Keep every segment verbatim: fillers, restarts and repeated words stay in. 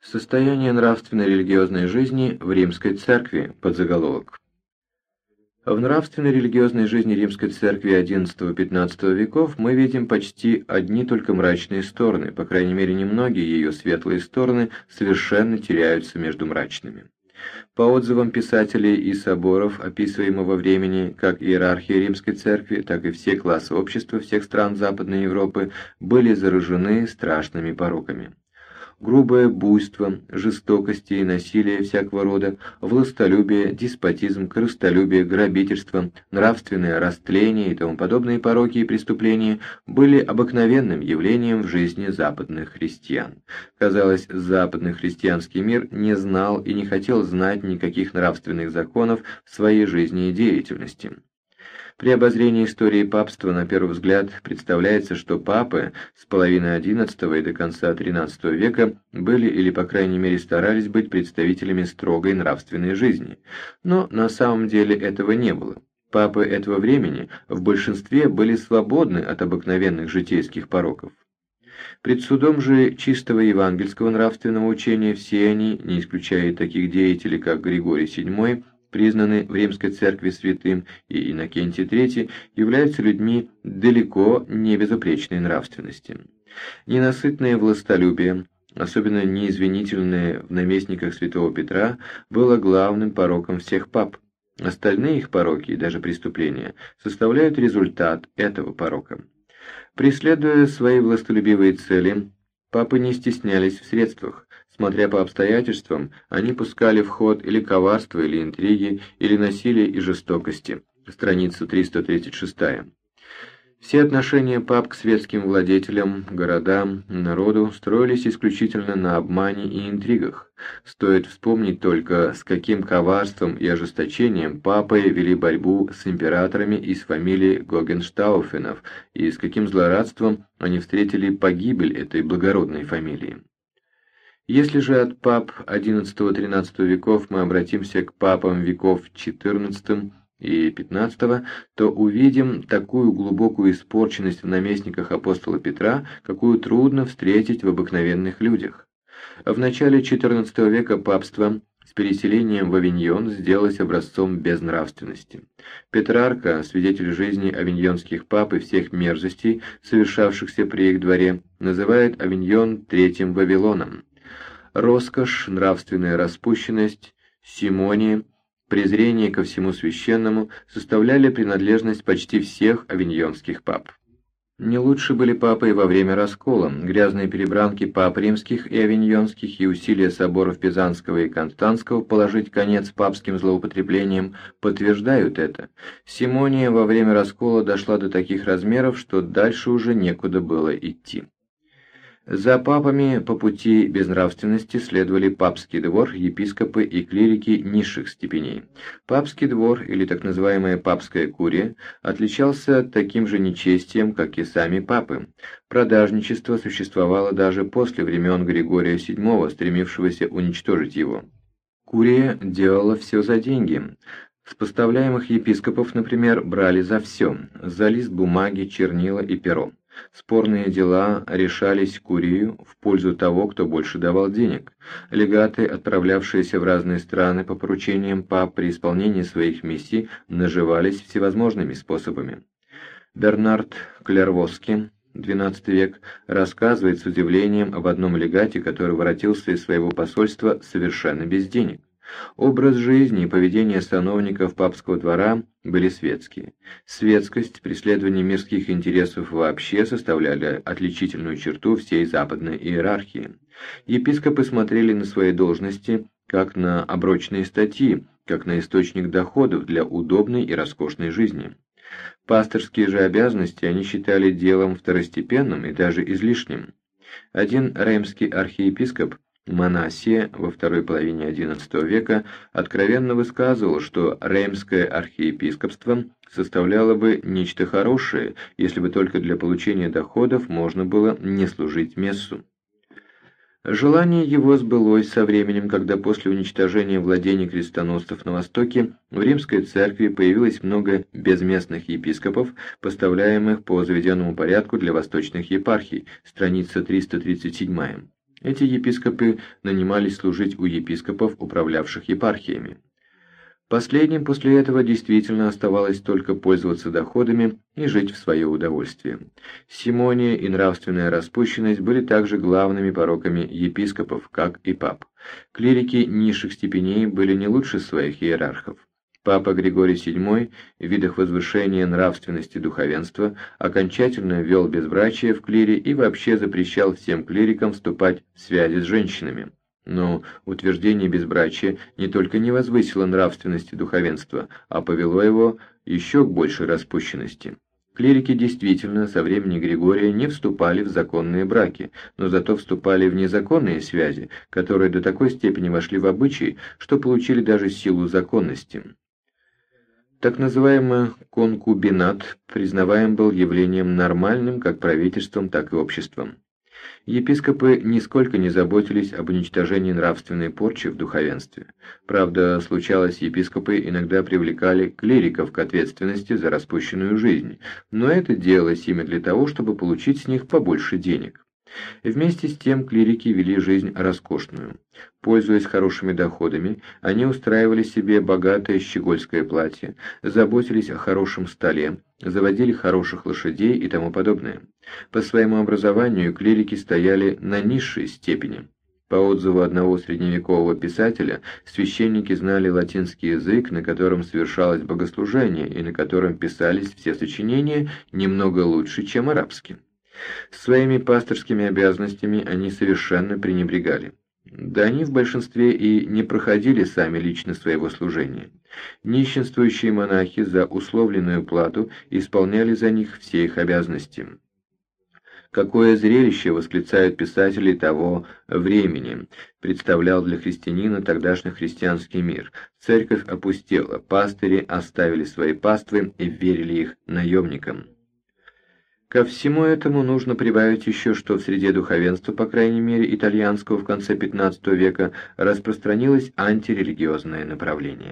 Состояние нравственно-религиозной жизни в Римской Церкви, подзаголовок. В нравственно-религиозной жизни Римской Церкви одиннадцатого-пятнадцатого веков мы видим почти одни только мрачные стороны, по крайней мере немногие ее светлые стороны совершенно теряются между мрачными. По отзывам писателей и соборов, описываемого времени, как иерархия Римской Церкви, так и все классы общества всех стран Западной Европы были заражены страшными пороками. Грубое буйство, жестокости и насилие всякого рода, властолюбие, деспотизм, корыстолюбие, грабительство, нравственное растление и тому подобные пороки и преступления были обыкновенным явлением в жизни западных христиан. Казалось, западный христианский мир не знал и не хотел знать никаких нравственных законов в своей жизни и деятельности. При обозрении истории папства на первый взгляд представляется, что папы с половины одиннадцатого и до конца тринадцатого века были или по крайней мере старались быть представителями строгой нравственной жизни. Но на самом деле этого не было. Папы этого времени в большинстве были свободны от обыкновенных житейских пороков. Пред судом же чистого евангельского нравственного учения все они, не исключая таких деятелей, как Григорий седьмой, признаны в Римской Церкви святым, и Иннокентий третий, являются людьми далеко не безупречной нравственности. Ненасытное властолюбие, особенно неизвинительное в наместниках святого Петра, было главным пороком всех пап. Остальные их пороки и даже преступления составляют результат этого порока. Преследуя свои властолюбивые цели, папы не стеснялись в средствах. Смотря по обстоятельствам, они пускали в ход или коварство, или интриги, или насилие и жестокости. Страница триста тридцать шесть. Все отношения пап к светским владетелям, городам, народу строились исключительно на обмане и интригах. Стоит вспомнить только, с каким коварством и ожесточением папы вели борьбу с императорами из фамилии Гогенштауфенов, и с каким злорадством они встретили погибель этой благородной фамилии. Если же от пап одиннадцатого-тринадцатого веков мы обратимся к папам веков четырнадцатого и пятнадцатого, то увидим такую глубокую испорченность в наместниках апостола Петра, какую трудно встретить в обыкновенных людях. В начале четырнадцатого века папство с переселением в Авиньон сделалось образцом безнравственности. Петрарка, свидетель жизни авиньонских пап и всех мерзостей, совершавшихся при их дворе, называет Авиньон третьим Вавилоном. Роскошь, нравственная распущенность, симония, презрение ко всему священному составляли принадлежность почти всех авиньонских пап. Не лучше были папы и во время раскола. Грязные перебранки пап римских и авиньонских и усилия соборов Пизанского и Константского положить конец папским злоупотреблениям подтверждают это. Симония во время раскола дошла до таких размеров, что дальше уже некуда было идти. За папами по пути безнравственности следовали папский двор, епископы и клирики низших степеней. Папский двор, или так называемая папская курия, отличался таким же нечестием, как и сами папы. Продажничество существовало даже после времен Григория седьмого, стремившегося уничтожить его. Курия делала все за деньги. С поставляемых епископов, например, брали за все – за лист бумаги, чернила и перо. Спорные дела решались курию в пользу того, кто больше давал денег. Легаты, отправлявшиеся в разные страны по поручениям пап при исполнении своих миссий, наживались всевозможными способами. Бернард Клервоский, двенадцатый век, рассказывает с удивлением об одном легате, который воротился из своего посольства совершенно без денег. Образ жизни и поведение сановников папского двора были светские. Светскость, преследование мирских интересов вообще составляли отличительную черту всей западной иерархии. Епископы смотрели на свои должности как на оброчные статьи, как на источник доходов для удобной и роскошной жизни. Пастырские же обязанности они считали делом второстепенным и даже излишним. Один реймский архиепископ Манасия во второй половине одиннадцатого века откровенно высказывал, что реймское архиепископство составляло бы нечто хорошее, если бы только для получения доходов можно было не служить мессу. Желание его сбылось со временем, когда после уничтожения владений крестоносцев на Востоке в Римской Церкви появилось много безместных епископов, поставляемых по заведенному порядку для восточных епархий, страница триста тридцать семь. Эти епископы нанимались служить у епископов, управлявших епархиями. Последним после этого действительно оставалось только пользоваться доходами и жить в свое удовольствие. Симония и нравственная распущенность были также главными пороками епископов, как и пап. Клирики низших степеней были не лучше своих иерархов. Папа Григорий седьмой в видах возвышения нравственности духовенства окончательно ввел безбрачие в клире и вообще запрещал всем клирикам вступать в связи с женщинами. Но утверждение безбрачия не только не возвысило нравственности духовенства, а повело его еще к большей распущенности. Клирики действительно со времени Григория не вступали в законные браки, но зато вступали в незаконные связи, которые до такой степени вошли в обычаи, что получили даже силу законности. Так называемый конкубинат признаваем был явлением нормальным как правительством, так и обществом. Епископы нисколько не заботились об уничтожении нравственной порчи в духовенстве. Правда, случалось, епископы иногда привлекали клириков к ответственности за распущенную жизнь, но это делалось ими для того, чтобы получить с них побольше денег. Вместе с тем клирики вели жизнь роскошную. Пользуясь хорошими доходами, они устраивали себе богатое щегольское платье, заботились о хорошем столе, заводили хороших лошадей и тому подобное. По своему образованию клирики стояли на низшей степени. По отзыву одного средневекового писателя, священники знали латинский язык, на котором совершалось богослужение и на котором писались все сочинения, немного лучше, чем арабский. Своими пасторскими обязанностями они совершенно пренебрегали. Да они в большинстве и не проходили сами лично своего служения. Нищенствующие монахи за условленную плату исполняли за них все их обязанности. Какое зрелище, восклицают писатели того времени, представлял для христианина тогдашний христианский мир. Церковь опустела, пастыри оставили свои паствы и верили их наемникам. Ко всему этому нужно прибавить еще, что в среде духовенства, по крайней мере итальянского в конце пятнадцатого века, распространилось антирелигиозное направление.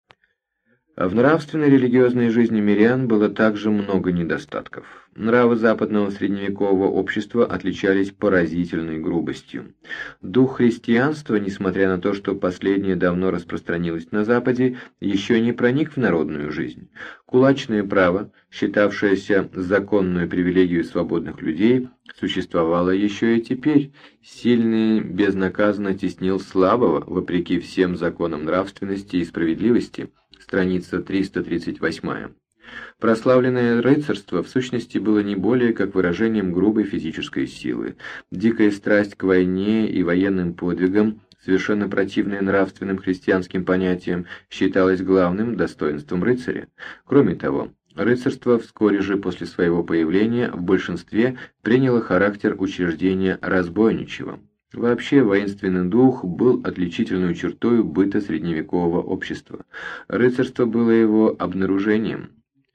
В нравственной религиозной жизни мирян было также много недостатков. Нравы западного средневекового общества отличались поразительной грубостью. Дух христианства, несмотря на то, что последнее давно распространилось на Западе, еще не проник в народную жизнь. Кулачное право, считавшееся законную привилегию свободных людей, существовало еще и теперь. Сильный безнаказанно теснил слабого, вопреки всем законам нравственности и справедливости. Страница триста тридцать восемь. Прославленное рыцарство в сущности было не более как выражением грубой физической силы. Дикая страсть к войне и военным подвигам, совершенно противная нравственным христианским понятиям, считалась главным достоинством рыцаря. Кроме того, рыцарство вскоре же после своего появления в большинстве приняло характер учреждения разбойничьего. Вообще, воинственный дух был отличительной чертой быта средневекового общества. Рыцарство было его обнаружением.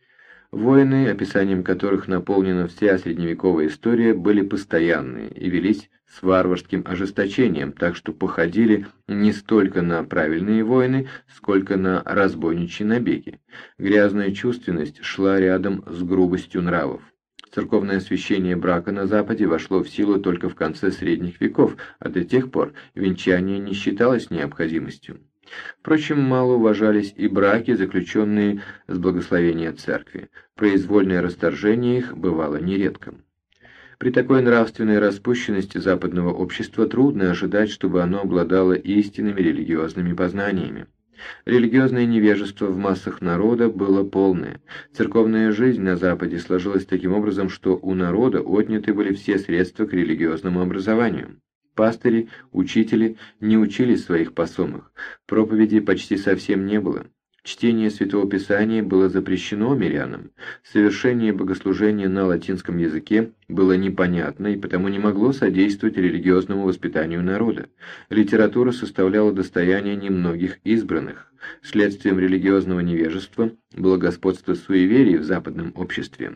Войны, описанием которых наполнена вся средневековая история, были постоянные и велись с варварским ожесточением, так что походили не столько на правильные войны, сколько на разбойничьи набеги. Грязная чувственность шла рядом с грубостью нравов. Церковное освящение брака на Западе вошло в силу только в конце средних веков, а до тех пор венчание не считалось необходимостью. Впрочем, мало уважались и браки, заключенные с благословения церкви. Произвольное расторжение их бывало нередко. При такой нравственной распущенности западного общества трудно ожидать, чтобы оно обладало истинными религиозными познаниями. Религиозное невежество в массах народа было полное. Церковная жизнь на Западе сложилась таким образом, что у народа отняты были все средства к религиозному образованию. Пастыри, учители не учили своих посомых, проповеди почти совсем не было. Чтение Святого Писания было запрещено мирянам, совершение богослужения на латинском языке было непонятно и потому не могло содействовать религиозному воспитанию народа. Литература составляла достояние немногих избранных. Следствием религиозного невежества было господство суеверий в западном обществе.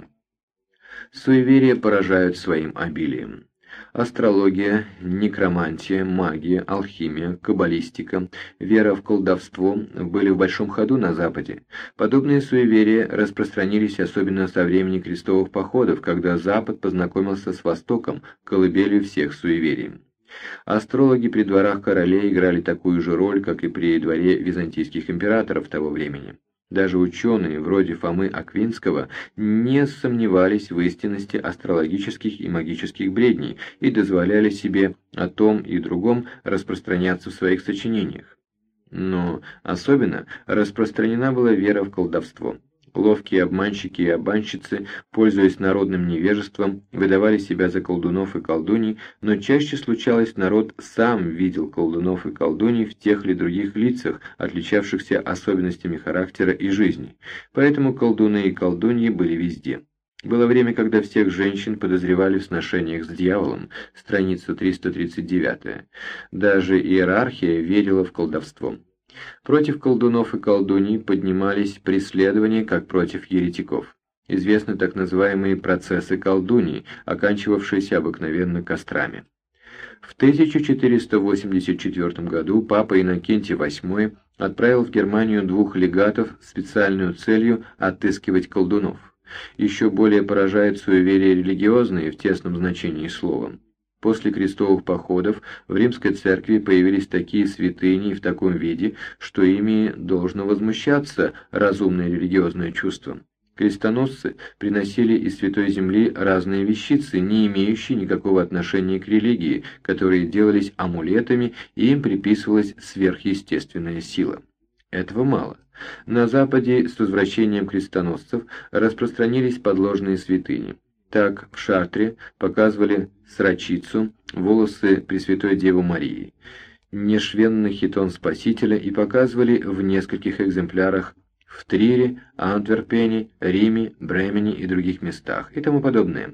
Суеверия поражают своим обилием. Астрология, некромантия, магия, алхимия, каббалистика, вера в колдовство были в большом ходу на Западе. Подобные суеверия распространились особенно со времени крестовых походов, когда Запад познакомился с Востоком, колыбелью всех суеверий. Астрологи при дворах королей играли такую же роль, как и при дворе византийских императоров того времени. Даже ученые, вроде Фомы Аквинского, не сомневались в истинности астрологических и магических бредней и дозволяли себе о том и другом распространяться в своих сочинениях. Но особенно распространена была вера в колдовство. Ловкие обманщики и обманщицы, пользуясь народным невежеством, выдавали себя за колдунов и колдуней, но чаще случалось, народ сам видел колдунов и колдуней в тех или других лицах, отличавшихся особенностями характера и жизни. Поэтому колдуны и колдуньи были везде. Было время, когда всех женщин подозревали в сношениях с дьяволом, страница триста тридцать девять. Даже иерархия верила в колдовство. Против колдунов и колдуней поднимались преследования, как против еретиков. Известны так называемые процессы колдуний, оканчивавшиеся обыкновенно кострами. В тысяча четыреста восемьдесят четвёртом году папа Иннокентий восьмой отправил в Германию двух легатов с специальной целью отыскивать колдунов. Еще более поражает суеверие религиозные в тесном значении слова. После крестовых походов в римской церкви появились такие святыни в таком виде, что ими должно возмущаться разумное религиозное чувство. Крестоносцы приносили из Святой Земли разные вещицы, не имеющие никакого отношения к религии, которые делались амулетами, и им приписывалась сверхъестественная сила. Этого мало. На Западе с возвращением крестоносцев распространились подложные святыни. Так в Шартре показывали срочицу, волосы Пресвятой Девы Марии, нешвенный хитон Спасителя и показывали в нескольких экземплярах в Трире, Антверпене, Риме, Бремене и других местах и тому подобное.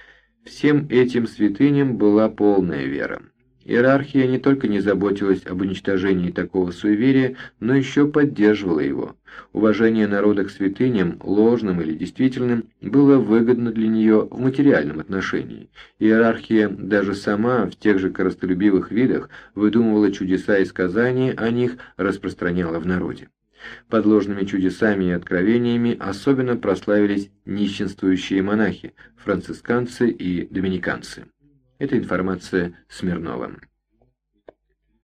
Всем этим святыням была полная вера. Иерархия не только не заботилась об уничтожении такого суеверия, но еще поддерживала его. Уважение народа к святыням, ложным или действительным, было выгодно для нее в материальном отношении. Иерархия даже сама в тех же корыстолюбивых видах выдумывала чудеса и сказания о них, распространяла в народе. Под ложными чудесами и откровениями особенно прославились нищенствующие монахи, францисканцы и доминиканцы. Это информация Смирнова.